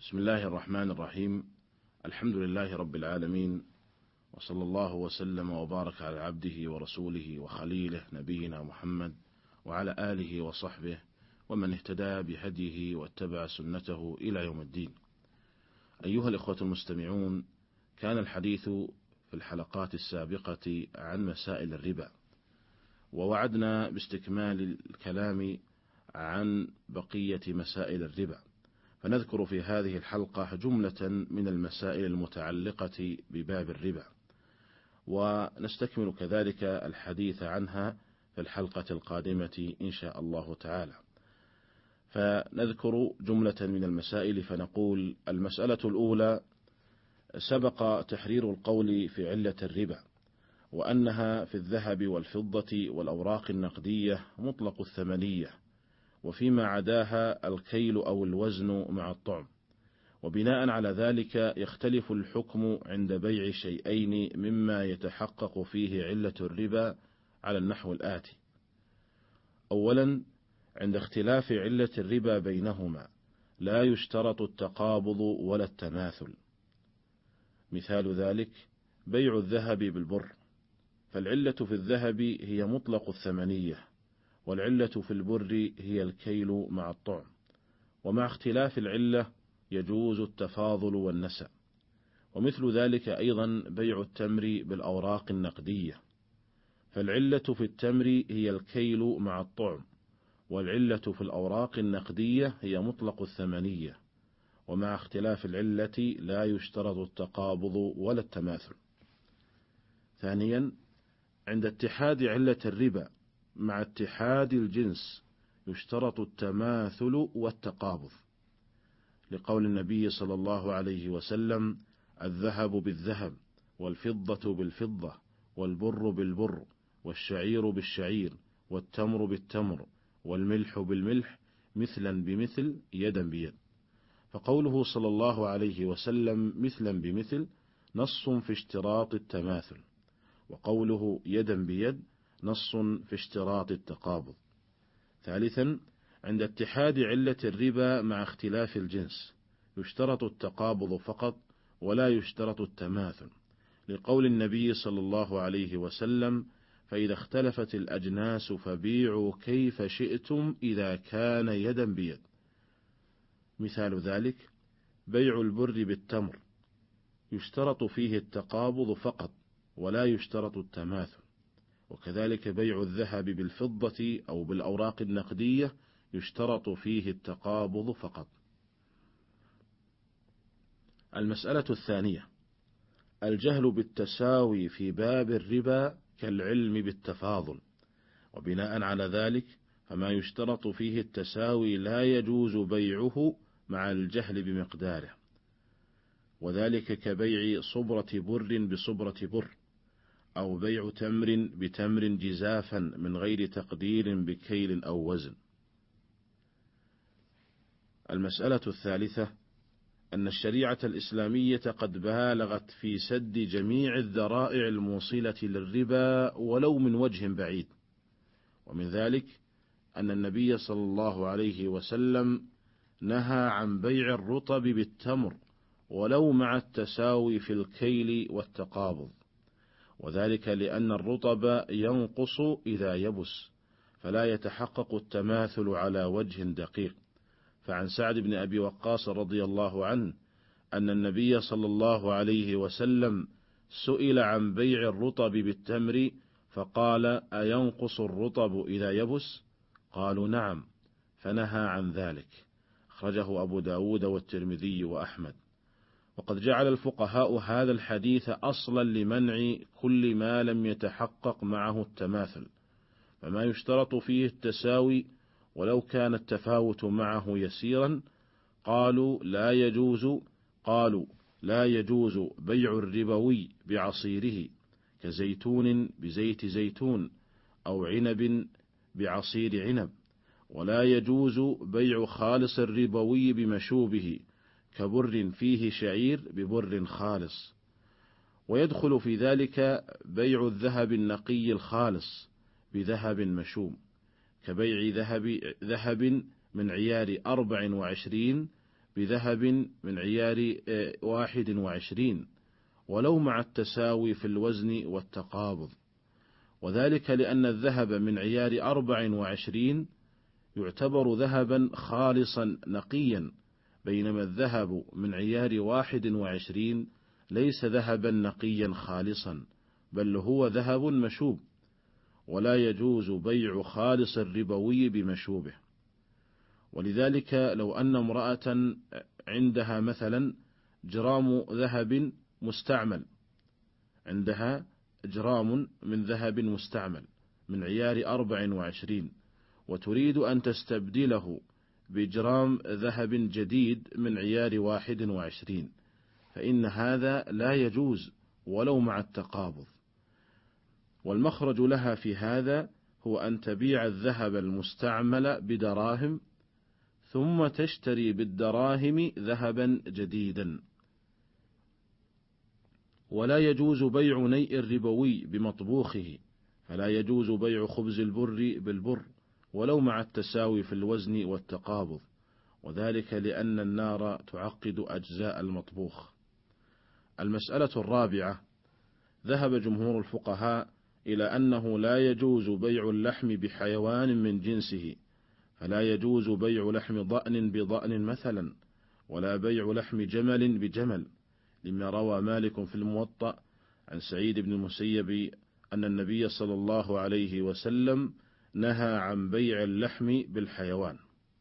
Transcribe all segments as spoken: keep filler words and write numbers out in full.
بسم الله الرحمن الرحيم. الحمد لله رب العالمين، وصلى الله وسلم وبارك على عبده ورسوله وخليله نبينا محمد وعلى آله وصحبه ومن اهتدى بهديه واتبع سنته إلى يوم الدين. أيها الإخوة المستمعون، كان الحديث في الحلقات السابقة عن مسائل الربا، ووعدنا باستكمال الكلام عن بقية مسائل الربا، فنذكر في هذه الحلقة جملة من المسائل المتعلقة بباب الربا، ونستكمل كذلك الحديث عنها في الحلقة القادمة إن شاء الله تعالى. فنذكر جملة من المسائل فنقول: المسألة الأولى: سبق تحرير القول في علة الربا، وأنها في الذهب والفضة والأوراق النقدية مطلق الثمنية، وفيما عداها الكيل أو الوزن مع الطعم، وبناء على ذلك يختلف الحكم عند بيع شيئين مما يتحقق فيه علة الربا على النحو الآتي: أولا، عند اختلاف علة الربا بينهما لا يشترط التقابض ولا التماثل. مثال ذلك بيع الذهب بالبر، فالعلة في الذهب هي مطلق الثمنية، والعلة في البر هي الكيل مع الطعم، ومع اختلاف العلة يجوز التفاضل والنسأ. ومثل ذلك أيضا بيع التمر بالأوراق النقدية، فالعلة في التمر هي الكيل مع الطعم، والعلة في الأوراق النقدية هي مطلق الثمنية، ومع اختلاف العلة لا يشترط التقابض ولا التماثل. ثانيا، عند اتحاد علة الربا مع اتحاد الجنس يشترط التماثل والتقابض، لقول النبي صلى الله عليه وسلم: الذهب بالذهب، والفضة بالفضة، والبر بالبر، والشعير بالشعير، والتمر بالتمر، والملح بالملح، مثلا بمثل، يدا بيد. فقوله صلى الله عليه وسلم مثلا بمثل نص في اشتراط التماثل، وقوله يدا بيد نص في اشتراط التقابض. ثالثا، عند اتحاد علة الربا مع اختلاف الجنس يشترط التقابض فقط ولا يشترط التماثل، لقول النبي صلى الله عليه وسلم: فإذا اختلفت الأجناس فبيعوا كيف شئتم إذا كان يدا بيد. مثال ذلك بيع البر بالتمر، يشترط فيه التقابض فقط ولا يشترط التماثل، وكذلك بيع الذهب بالفضة أو بالأوراق النقدية يشترط فيه التقابض فقط. المسألة الثانية: الجهل بالتساوي في باب الربا كالعلم بالتفاضل، وبناء على ذلك فما يشترط فيه التساوي لا يجوز بيعه مع الجهل بمقداره، وذلك كبيع صبرة بر بصبرة بر، أو بيع تمر بتمر جزافا من غير تقدير بكيل أو وزن. المسألة الثالثة: أن الشريعة الإسلامية قد بالغت في سد جميع الذرائع الموصلة للربا ولو من وجه بعيد، ومن ذلك أن النبي صلى الله عليه وسلم نهى عن بيع الرطب بالتمر ولو مع التساوي في الكيل والتقابض، وذلك لأن الرطب ينقص إذا يبس، فلا يتحقق التماثل على وجه دقيق. فعن سعد بن أبي وقاص رضي الله عنه أن النبي صلى الله عليه وسلم سئل عن بيع الرطب بالتمر فقال: أينقص الرطب إذا يبس؟ قالوا: نعم، فنهى عن ذلك. أخرجه أبو داود والترمذي وأحمد. وقد جعل الفقهاء هذا الحديث أصلا لمنع كل ما لم يتحقق معه التماثل، فما يشترط فيه التساوي ولو كان التفاوت معه يسيرا قالوا لا يجوز قالوا لا يجوز بيع الربوي بعصيره كزيتون بزيت زيتون، أو عنب بعصير عنب، ولا يجوز بيع خالص الربوي بمشوبه كبر فيه شعير ببر خالص. ويدخل في ذلك بيع الذهب النقي الخالص بذهب مشوم، كبيع ذهب, ذهب من عيار أربع وعشرين بذهب من عيار واحد وعشرين ولو مع التساوي في الوزن والتقابض، وذلك لأن الذهب من عيار أربع وعشرين يعتبر ذهبا خالصا نقيا، بينما الذهب من عيار واحد وعشرين ليس ذهبا نقيا خالصا، بل هو ذهب مشوب، ولا يجوز بيع خالص الربوي بمشوبه. ولذلك لو أن امرأة عندها مثلا جرام ذهب مستعمل، عندها جرام من ذهب مستعمل من عيار أربع وعشرين وتريد أن تستبدله بجرام ذهب جديد من عيار واحد وعشرين، فإن هذا لا يجوز ولو مع التقابض. والمخرج لها في هذا هو أن تبيع الذهب المستعمل بدراهم ثم تشتري بالدراهم ذهبا جديدا. ولا يجوز بيع نيء الربوي بمطبوخه، فلا يجوز بيع خبز البر بالبر ولو مع التساوي في الوزن والتقابض، وذلك لأن النار تعقد أجزاء المطبوخ. المسألة الرابعة: ذهب جمهور الفقهاء إلى أنه لا يجوز بيع اللحم بحيوان من جنسه، فلا يجوز بيع لحم ضأن بضأن مثلا، ولا بيع لحم جمل بجمل، لما روى مالك في الموطأ عن سعيد بن المسيب أن النبي صلى الله عليه وسلم نهى عن بيع اللحم بالحيوان.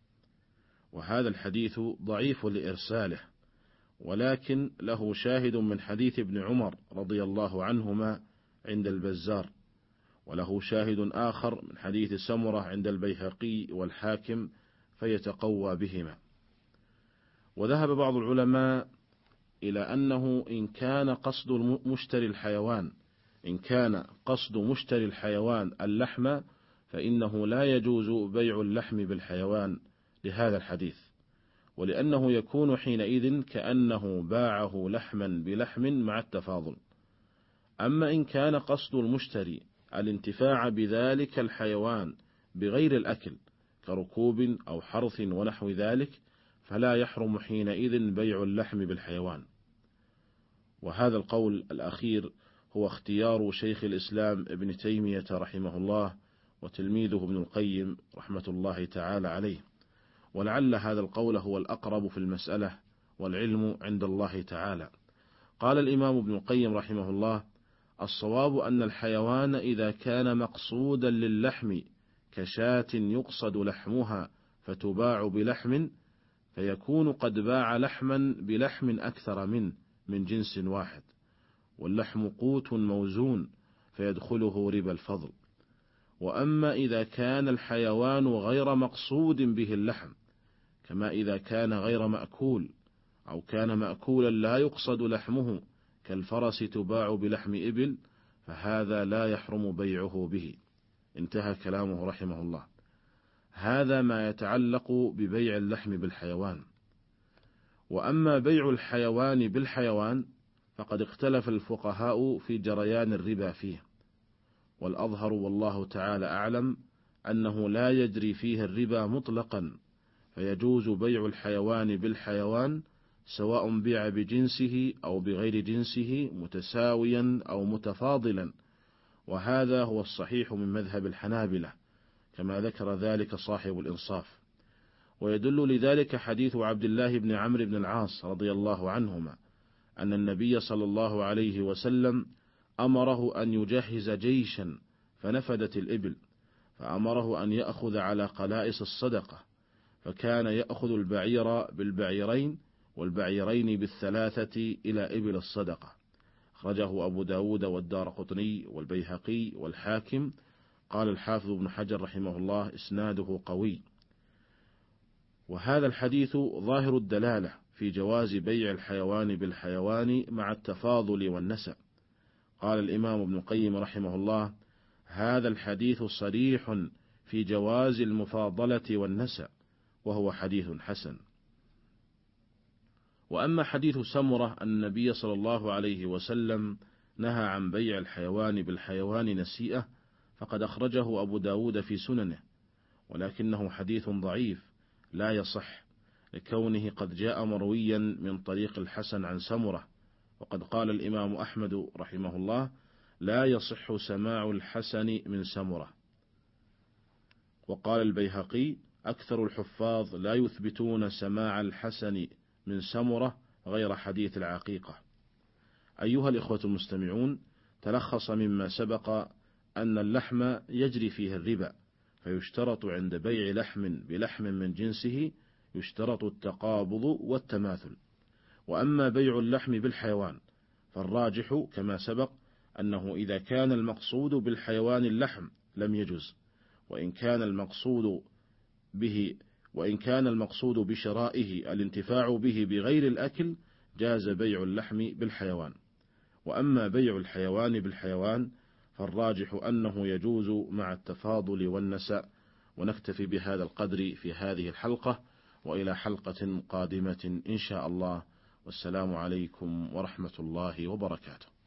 وهذا الحديث ضعيف لإرساله، ولكن له شاهد من حديث ابن عمر رضي الله عنهما عند البزار، وله شاهد آخر من حديث سمرة عند البيهقي والحاكم فيتقوى بهما. وذهب بعض العلماء إلى أنه إن كان قصد مشتري الحيوان إن كان قصد مشتري الحيوان اللحم فإنه لا يجوز بيع اللحم بالحيوان لهذا الحديث، ولأنه يكون حينئذ كأنه باعه لحما بلحم مع التفاضل. أما إن كان قصد المشتري الانتفاع بذلك الحيوان بغير الأكل كركوب أو حرث ونحو ذلك، فلا يحرم حينئذ بيع اللحم بالحيوان. وهذا القول الأخير هو اختيار شيخ الإسلام ابن تيمية رحمه الله وتلميذه ابن القيم رحمة الله تعالى عليه، ولعل هذا القول هو الأقرب في المسألة، والعلم عند الله تعالى. قال الإمام ابن القيم رحمه الله: الصواب أن الحيوان إذا كان مقصودا للحم كشاة يقصد لحمها فتباع بلحم، فيكون قد باع لحما بلحم أكثر منه من جنس واحد، واللحم قوت موزون فيدخله ربا الفضل. وأما إذا كان الحيوان غير مقصود به اللحم، كما إذا كان غير مأكول أو كان مأكولا لا يقصد لحمه كالفرس تباع بلحم إبل، فهذا لا يحرم بيعه به. انتهى كلامه رحمه الله. هذا ما يتعلق ببيع اللحم بالحيوان. وأما بيع الحيوان بالحيوان فقد اختلف الفقهاء في جريان الربا فيه، والأظهر والله تعالى أعلم أنه لا يجري فيه الربا مطلقا، فيجوز بيع الحيوان بالحيوان سواء بيع بجنسه أو بغير جنسه متساويا أو متفاضلا، وهذا هو الصحيح من مذهب الحنابلة كما ذكر ذلك صاحب الإنصاف. ويدل لذلك حديث عبد الله بن عمرو بن العاص رضي الله عنهما أن النبي صلى الله عليه وسلم أمره أن يجهز جيشا فنفدت الإبل، فأمره أن يأخذ على قلائص الصدقة، فكان يأخذ البعير بالبعيرين والبعيرين بالثلاثة إلى إبل الصدقة. أخرجه أبو داود والدارقطني والبيهقي والحاكم. قال الحافظ ابن حجر رحمه الله: إسناده قوي. وهذا الحديث ظاهر الدلالة في جواز بيع الحيوان بالحيوان مع التفاضل والنسب. قال الإمام ابن القيم رحمه الله: هذا الحديث صريح في جواز المفاضلة والنسب، وهو حديث حسن. وأما حديث سمرة أن النبي صلى الله عليه وسلم نهى عن بيع الحيوان بالحيوان نسيئة، فقد أخرجه أبو داود في سننه، ولكنه حديث ضعيف لا يصح، لكونه قد جاء مرويا من طريق الحسن عن سمرة. وقد قال الإمام أحمد رحمه الله: لا يصح سماع الحسن من سمرة. وقال البيهقي: أكثر الحفاظ لا يثبتون سماع الحسن من سمرة غير حديث العقيقة. أيها الإخوة المستمعون، تلخص مما سبق أن اللحم يجري فيه الربا، فيشترط عند بيع لحم بلحم من جنسه يشترط التقابض والتماثل. وأما بيع اللحم بالحيوان فالراجح كما سبق أنه إذا كان المقصود بالحيوان اللحم لم يجز، وإن كان المقصود به وإن كان المقصود بشرائه الانتفاع به بغير الأكل جاز بيع اللحم بالحيوان. وأما بيع الحيوان بالحيوان فالراجح أنه يجوز مع التفاضل والنساء. ونكتفي بهذا القدر في هذه الحلقة، وإلى حلقة قادمة إن شاء الله، والسلام عليكم ورحمة الله وبركاته.